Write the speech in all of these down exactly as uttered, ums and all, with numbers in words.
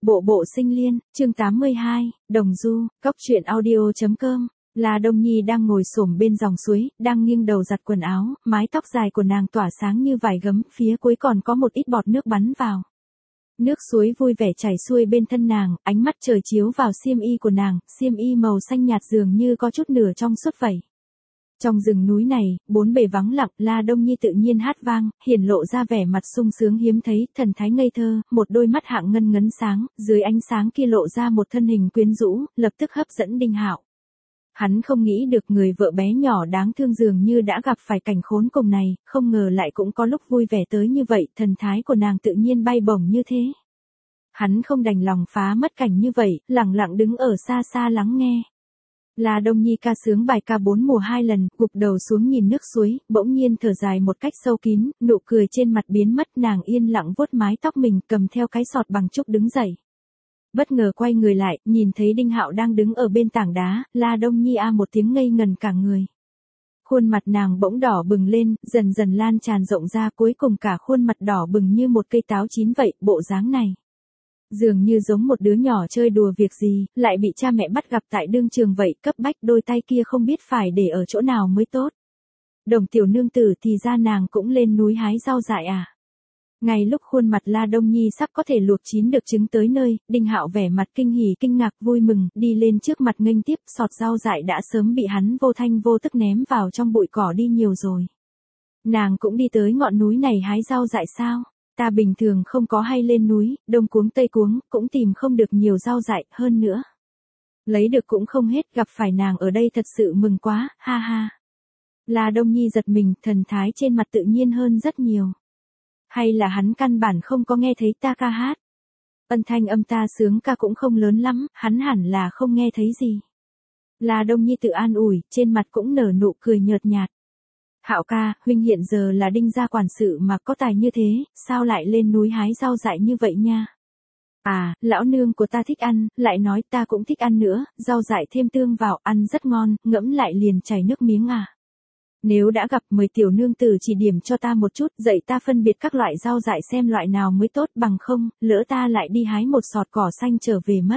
Bộ bộ sinh liên, chương tám mươi hai, Đồng Du, Cóc truyện audio.com. La Đông Nhi đang ngồi xổm bên dòng suối, đang nghiêng đầu giặt quần áo, mái tóc dài của nàng tỏa sáng như vải gấm, phía cuối còn có một ít bọt nước bắn vào. Nước suối vui vẻ chảy xuôi bên thân nàng, ánh mắt trời chiếu vào xiêm y của nàng, xiêm y màu xanh nhạt dường như có chút nửa trong suốt vậy. Trong rừng núi này, bốn bề vắng lặng, La Đông Nhi tự nhiên hát vang, hiển lộ ra vẻ mặt sung sướng hiếm thấy, thần thái ngây thơ, một đôi mắt hạng ngân ngấn sáng, dưới ánh sáng kia lộ ra một thân hình quyến rũ, lập tức hấp dẫn Đinh Hạo. Hắn không nghĩ được người vợ bé nhỏ đáng thương dường như đã gặp phải cảnh khốn cùng này, không ngờ lại cũng có lúc vui vẻ tới như vậy, thần thái của nàng tự nhiên bay bổng như thế. Hắn không đành lòng phá mất cảnh như vậy, lặng lặng đứng ở xa xa lắng nghe. La Đông Nhi ca sướng bài ca bốn mùa hai lần, gục đầu xuống nhìn nước suối, bỗng nhiên thở dài một cách sâu kín, nụ cười trên mặt biến mất, nàng yên lặng vuốt mái tóc mình, cầm theo cái sọt bằng trúc đứng dậy. Bất ngờ quay người lại, nhìn thấy Đinh Hạo đang đứng ở bên tảng đá, La Đông Nhi a một tiếng ngây ngần cả người. Khuôn mặt nàng bỗng đỏ bừng lên, dần dần lan tràn rộng ra, cuối cùng cả khuôn mặt đỏ bừng như một cây táo chín vậy, bộ dáng này. Dường như giống một đứa nhỏ chơi đùa việc gì, lại bị cha mẹ bắt gặp tại đương trường vậy, cấp bách đôi tay kia không biết phải để ở chỗ nào mới tốt. Đồng tiểu nương tử thì ra nàng cũng lên núi hái rau dại à. Ngay lúc khuôn mặt La Đông Nhi sắp có thể luộc chín được trứng tới nơi, Đinh Hạo vẻ mặt kinh hỉ kinh ngạc vui mừng, đi lên trước mặt nghênh tiếp, sọt rau dại đã sớm bị hắn vô thanh vô tức ném vào trong bụi cỏ đi nhiều rồi. Nàng cũng đi tới ngọn núi này hái rau dại sao? Ta bình thường không có hay lên núi, đông cuống tây cuống, cũng tìm không được nhiều rau dại, hơn nữa. Lấy được cũng không hết, gặp phải nàng ở đây thật sự mừng quá, ha ha. La Đông Nhi giật mình, thần thái trên mặt tự nhiên hơn rất nhiều. Hay là hắn căn bản không có nghe thấy ta ca hát. Âm thanh âm ta sướng ca cũng không lớn lắm, hắn hẳn là không nghe thấy gì. La Đông Nhi tự an ủi, trên mặt cũng nở nụ cười nhợt nhạt. Hạo ca, huynh hiện giờ là Đinh gia quản sự mà có tài như thế, sao lại lên núi hái rau dại như vậy nha? À, lão nương của ta thích ăn, lại nói ta cũng thích ăn nữa, rau dại thêm tương vào ăn rất ngon, ngẫm lại liền chảy nước miếng à. Nếu đã gặp mời tiểu nương tử chỉ điểm cho ta một chút, dạy ta phân biệt các loại rau dại xem loại nào mới tốt, bằng không, lỡ ta lại đi hái một sọt cỏ xanh trở về mất.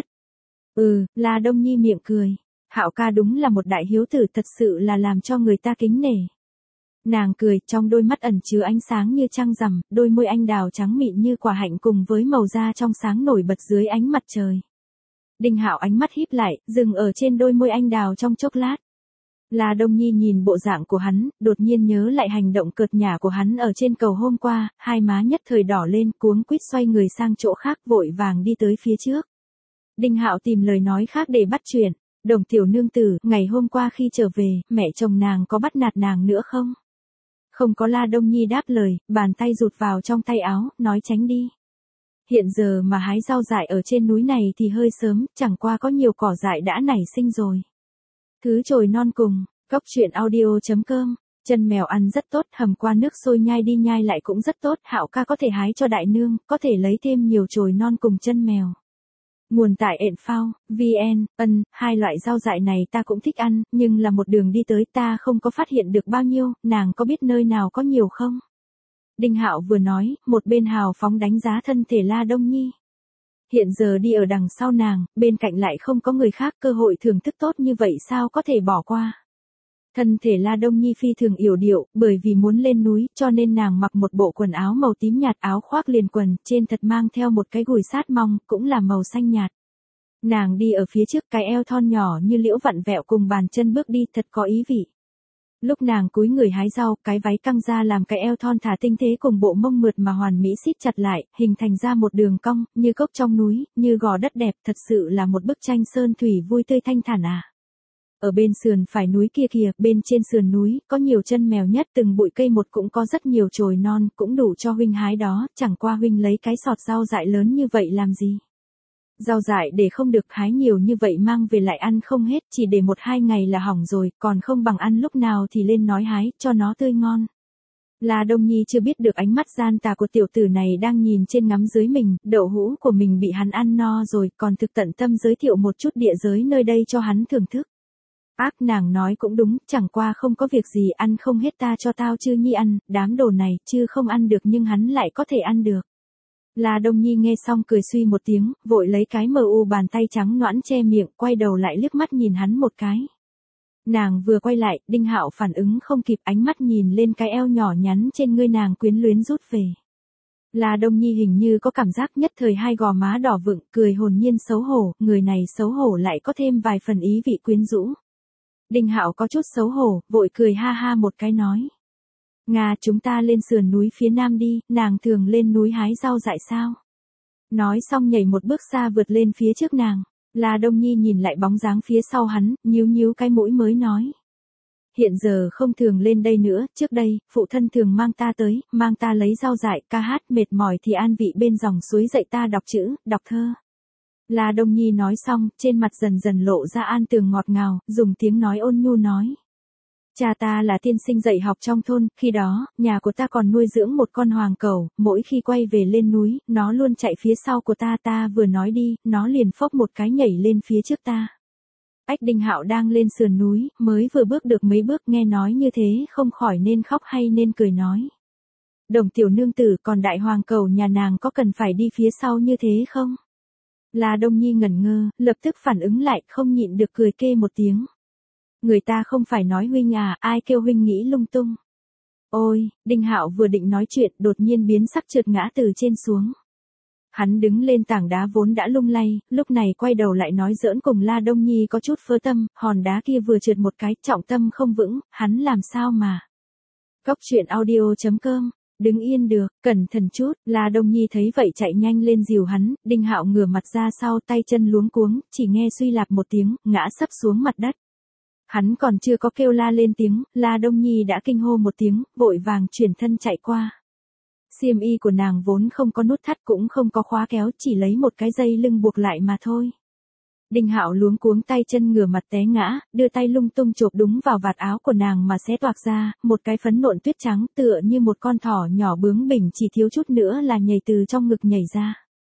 Ừ, La Đông Nhi miệng cười. Hạo ca đúng là một đại hiếu tử, thật sự là làm cho người ta kính nể. Nàng cười, trong đôi mắt ẩn chứa ánh sáng như trăng rằm, đôi môi anh đào trắng mịn như quả hạnh cùng với màu da trong sáng nổi bật dưới ánh mặt trời. Đinh Hạo ánh mắt híp lại, dừng ở trên đôi môi anh đào trong chốc lát. La Đông Nhi nhìn bộ dạng của hắn, đột nhiên nhớ lại hành động cợt nhả của hắn ở trên cầu hôm qua, hai má nhất thời đỏ lên, cuống quýt xoay người sang chỗ khác, vội vàng đi tới phía trước. Đinh Hạo tìm lời nói khác để bắt chuyện. Đồng tiểu nương tử, ngày hôm qua khi trở về, mẹ chồng nàng có bắt nạt nàng nữa không? Không có. La Đông Nhi đáp lời, bàn tay rụt vào trong tay áo, nói tránh đi. Hiện giờ mà hái rau dại ở trên núi này thì hơi sớm, chẳng qua có nhiều cỏ dại đã nảy sinh rồi. Thứ chồi non cùng, Cóc truyện audio.com, chân mèo ăn rất tốt, hầm qua nước sôi nhai đi nhai lại cũng rất tốt, Hạo ca có thể hái cho đại nương, có thể lấy thêm nhiều chồi non cùng chân mèo. Nguồn tại ện phao, vn, ân, hai loại rau dại này ta cũng thích ăn, nhưng là một đường đi tới ta không có phát hiện được bao nhiêu, nàng có biết nơi nào có nhiều không? Đinh Hạo vừa nói, một bên hào phóng đánh giá thân thể La Đông Nhi. Hiện giờ đi ở đằng sau nàng, bên cạnh lại không có người khác, cơ hội thưởng thức tốt như vậy sao có thể bỏ qua. Thân thể La Đông Nhi phi thường yểu điệu, bởi vì muốn lên núi, cho nên nàng mặc một bộ quần áo màu tím nhạt, áo khoác liền quần, trên thật mang theo một cái gùi sát mong, cũng là màu xanh nhạt. Nàng đi ở phía trước, cái eo thon nhỏ như liễu vặn vẹo cùng bàn chân bước đi, thật có ý vị. Lúc nàng cúi người hái rau, cái váy căng ra làm cái eo thon thả tinh tế cùng bộ mông mượt mà hoàn mỹ xít chặt lại, hình thành ra một đường cong, như cốc trong núi, như gò đất đẹp, thật sự là một bức tranh sơn thủy vui tươi thanh thản à. Ở bên sườn phải núi kia kìa, bên trên sườn núi, có nhiều chân mèo nhất, từng bụi cây một cũng có rất nhiều chồi non, cũng đủ cho huynh hái đó, chẳng qua huynh lấy cái sọt rau dại lớn như vậy làm gì. Rau dại để không được hái nhiều như vậy mang về lại ăn không hết, chỉ để một hai ngày là hỏng rồi, còn không bằng ăn lúc nào thì lên nói hái, cho nó tươi ngon. La Đông Nhi chưa biết được ánh mắt gian tà của tiểu tử này đang nhìn trên ngắm dưới mình, đậu hũ của mình bị hắn ăn no rồi, còn thực tận tâm giới thiệu một chút địa giới nơi đây cho hắn thưởng thức. Ác, nàng nói cũng đúng, chẳng qua không có việc gì, ăn không hết ta cho tao Chư Nhi ăn, đám đồ này, chứ không ăn được nhưng hắn lại có thể ăn được. La Đông Nhi nghe xong cười suy một tiếng, vội lấy cái mờ u bàn tay trắng nõn che miệng, quay đầu lại liếc mắt nhìn hắn một cái. Nàng vừa quay lại, Đinh Hạo phản ứng không kịp, ánh mắt nhìn lên cái eo nhỏ nhắn trên người nàng quyến luyến rút về. La Đông Nhi hình như có cảm giác nhất thời hai gò má đỏ vựng, cười hồn nhiên xấu hổ, người này xấu hổ lại có thêm vài phần ý vị quyến rũ. Đinh Hạo có chút xấu hổ, vội cười ha ha một cái nói. Nga, chúng ta lên sườn núi phía nam đi, nàng thường lên núi hái rau dại sao? Nói xong nhảy một bước xa vượt lên phía trước nàng. La Đông Nhi nhìn lại bóng dáng phía sau hắn, nhíu nhíu cái mũi mới nói. Hiện giờ không thường lên đây nữa, trước đây, phụ thân thường mang ta tới, mang ta lấy rau dại, ca hát, mệt mỏi thì an vị bên dòng suối dạy ta đọc chữ, đọc thơ. La Đông Nhi nói xong, trên mặt dần dần lộ ra an tường ngọt ngào, dùng tiếng nói ôn nhu nói. Cha ta là tiên sinh dạy học trong thôn, khi đó, nhà của ta còn nuôi dưỡng một con hoàng cẩu, mỗi khi quay về lên núi, nó luôn chạy phía sau của ta, ta vừa nói đi, nó liền phốc một cái nhảy lên phía trước ta. Ách Đinh Hạo đang lên sườn núi, mới vừa bước được mấy bước nghe nói như thế không khỏi nên khóc hay nên cười nói. Đồng tiểu nương tử, còn đại hoàng cẩu nhà nàng có cần phải đi phía sau như thế không? La Đông Nhi ngẩn ngơ, lập tức phản ứng lại, không nhịn được cười kê một tiếng. Người ta không phải nói huynh à, ai kêu huynh nghĩ lung tung. Ôi, Đinh Hạo vừa định nói chuyện, đột nhiên biến sắc trượt ngã từ trên xuống. Hắn đứng lên tảng đá vốn đã lung lay, lúc này quay đầu lại nói giỡn cùng La Đông Nhi có chút phớ tâm, hòn đá kia vừa trượt một cái, trọng tâm không vững, hắn làm sao mà. Góc truyện audio chấm com, đứng yên được, cẩn thận chút, La Đông Nhi thấy vậy chạy nhanh lên dìu hắn, Đinh Hạo ngửa mặt ra sau, tay chân luống cuống, chỉ nghe suy lạp một tiếng, ngã sấp xuống mặt đất. Hắn còn chưa có kêu la lên tiếng, La Đông Nhi đã kinh hô một tiếng, vội vàng chuyển thân chạy qua. Xiêm y của nàng vốn không có nút thắt cũng không có khóa kéo, chỉ lấy một cái dây lưng buộc lại mà thôi. Đinh Hạo luống cuống tay chân ngửa mặt té ngã, đưa tay lung tung chộp đúng vào vạt áo của nàng mà xé toạc ra, một cái phấn nộn tuyết trắng tựa như một con thỏ nhỏ bướng bỉnh chỉ thiếu chút nữa là nhảy từ trong ngực nhảy ra.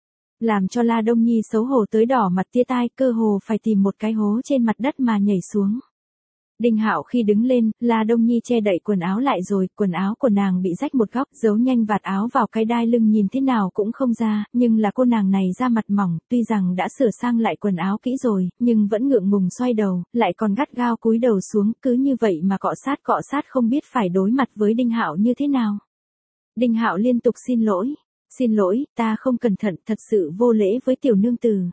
Làm cho La Đông Nhi xấu hổ tới đỏ mặt tia tai, cơ hồ phải tìm một cái hố trên mặt đất mà nhảy xuống. Đinh Hạo khi đứng lên, La Đông Nhi che đậy quần áo lại rồi, quần áo của nàng bị rách một góc, giấu nhanh vạt áo vào cái đai lưng nhìn thế nào cũng không ra, nhưng là cô nàng này da mặt mỏng, tuy rằng đã sửa sang lại quần áo kỹ rồi, nhưng vẫn ngượng ngùng xoay đầu, lại còn gắt gao cúi đầu xuống, cứ như vậy mà cọ sát cọ sát không biết phải đối mặt với Đinh Hạo như thế nào. Đinh Hạo liên tục xin lỗi, xin lỗi, ta không cẩn thận, thật sự vô lễ với tiểu nương tử.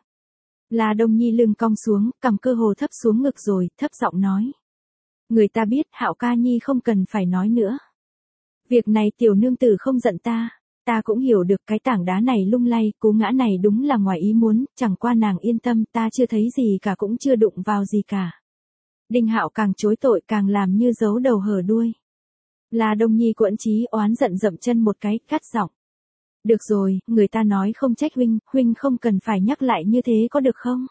La Đông Nhi lưng cong xuống, cầm cơ hồ thấp xuống ngực rồi, thấp giọng nói. Người ta biết, Hạo ca nhi không cần phải nói nữa. Việc này tiểu nương tử không giận ta, ta cũng hiểu được cái tảng đá này lung lay, cú ngã này đúng là ngoài ý muốn, chẳng qua nàng yên tâm, ta chưa thấy gì cả cũng chưa đụng vào gì cả. Đinh Hạo càng chối tội càng làm như giấu đầu hở đuôi. La Đông Nhi quẫn chí oán giận dậm chân một cái, cắt giọng. Được rồi, người ta nói không trách huynh, huynh không cần phải nhắc lại như thế có được không?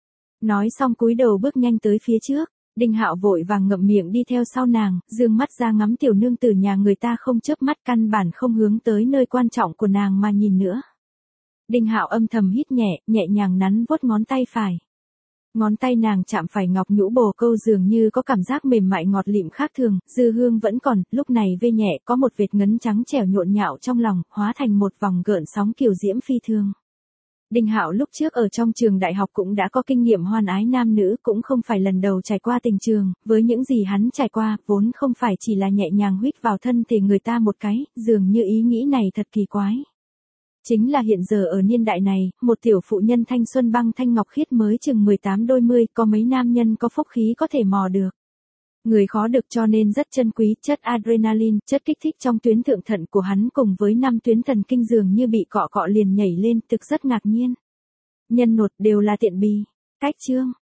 Nói xong cúi đầu bước nhanh tới phía trước. Đinh Hạo vội vàng ngậm miệng đi theo sau nàng, dương mắt ra ngắm tiểu nương tử nhà người ta không chớp mắt, căn bản không hướng tới nơi quan trọng của nàng mà nhìn nữa. Đinh Hạo âm thầm hít nhẹ, nhẹ nhàng nắn vuốt ngón tay phải. Ngón tay nàng chạm phải ngọc nhũ bồ câu dường như có cảm giác mềm mại ngọt lịm khác thường, dư hương vẫn còn, lúc này vê nhẹ có một vệt ngấn trắng trẻo nhộn nhạo trong lòng, hóa thành một vòng gợn sóng kiều diễm phi thường. Đinh Hạo lúc trước ở trong trường đại học cũng đã có kinh nghiệm hoan ái nam nữ, cũng không phải lần đầu trải qua tình trường, với những gì hắn trải qua, vốn không phải chỉ là nhẹ nhàng huýt vào thân thể người ta một cái, dường như ý nghĩ này thật kỳ quái. Chính là hiện giờ ở niên đại này, một tiểu phụ nhân thanh xuân băng thanh ngọc khiết mới chừng mười tám đôi mươi, có mấy nam nhân có phúc khí có thể mò được. Người khó được cho nên rất chân quý, chất adrenaline, chất kích thích trong tuyến thượng thận của hắn cùng với năm tuyến thần kinh dường như bị cọ cọ liền nhảy lên, thực rất ngạc nhiên. Nhân nột đều là tiện bì. Cách chương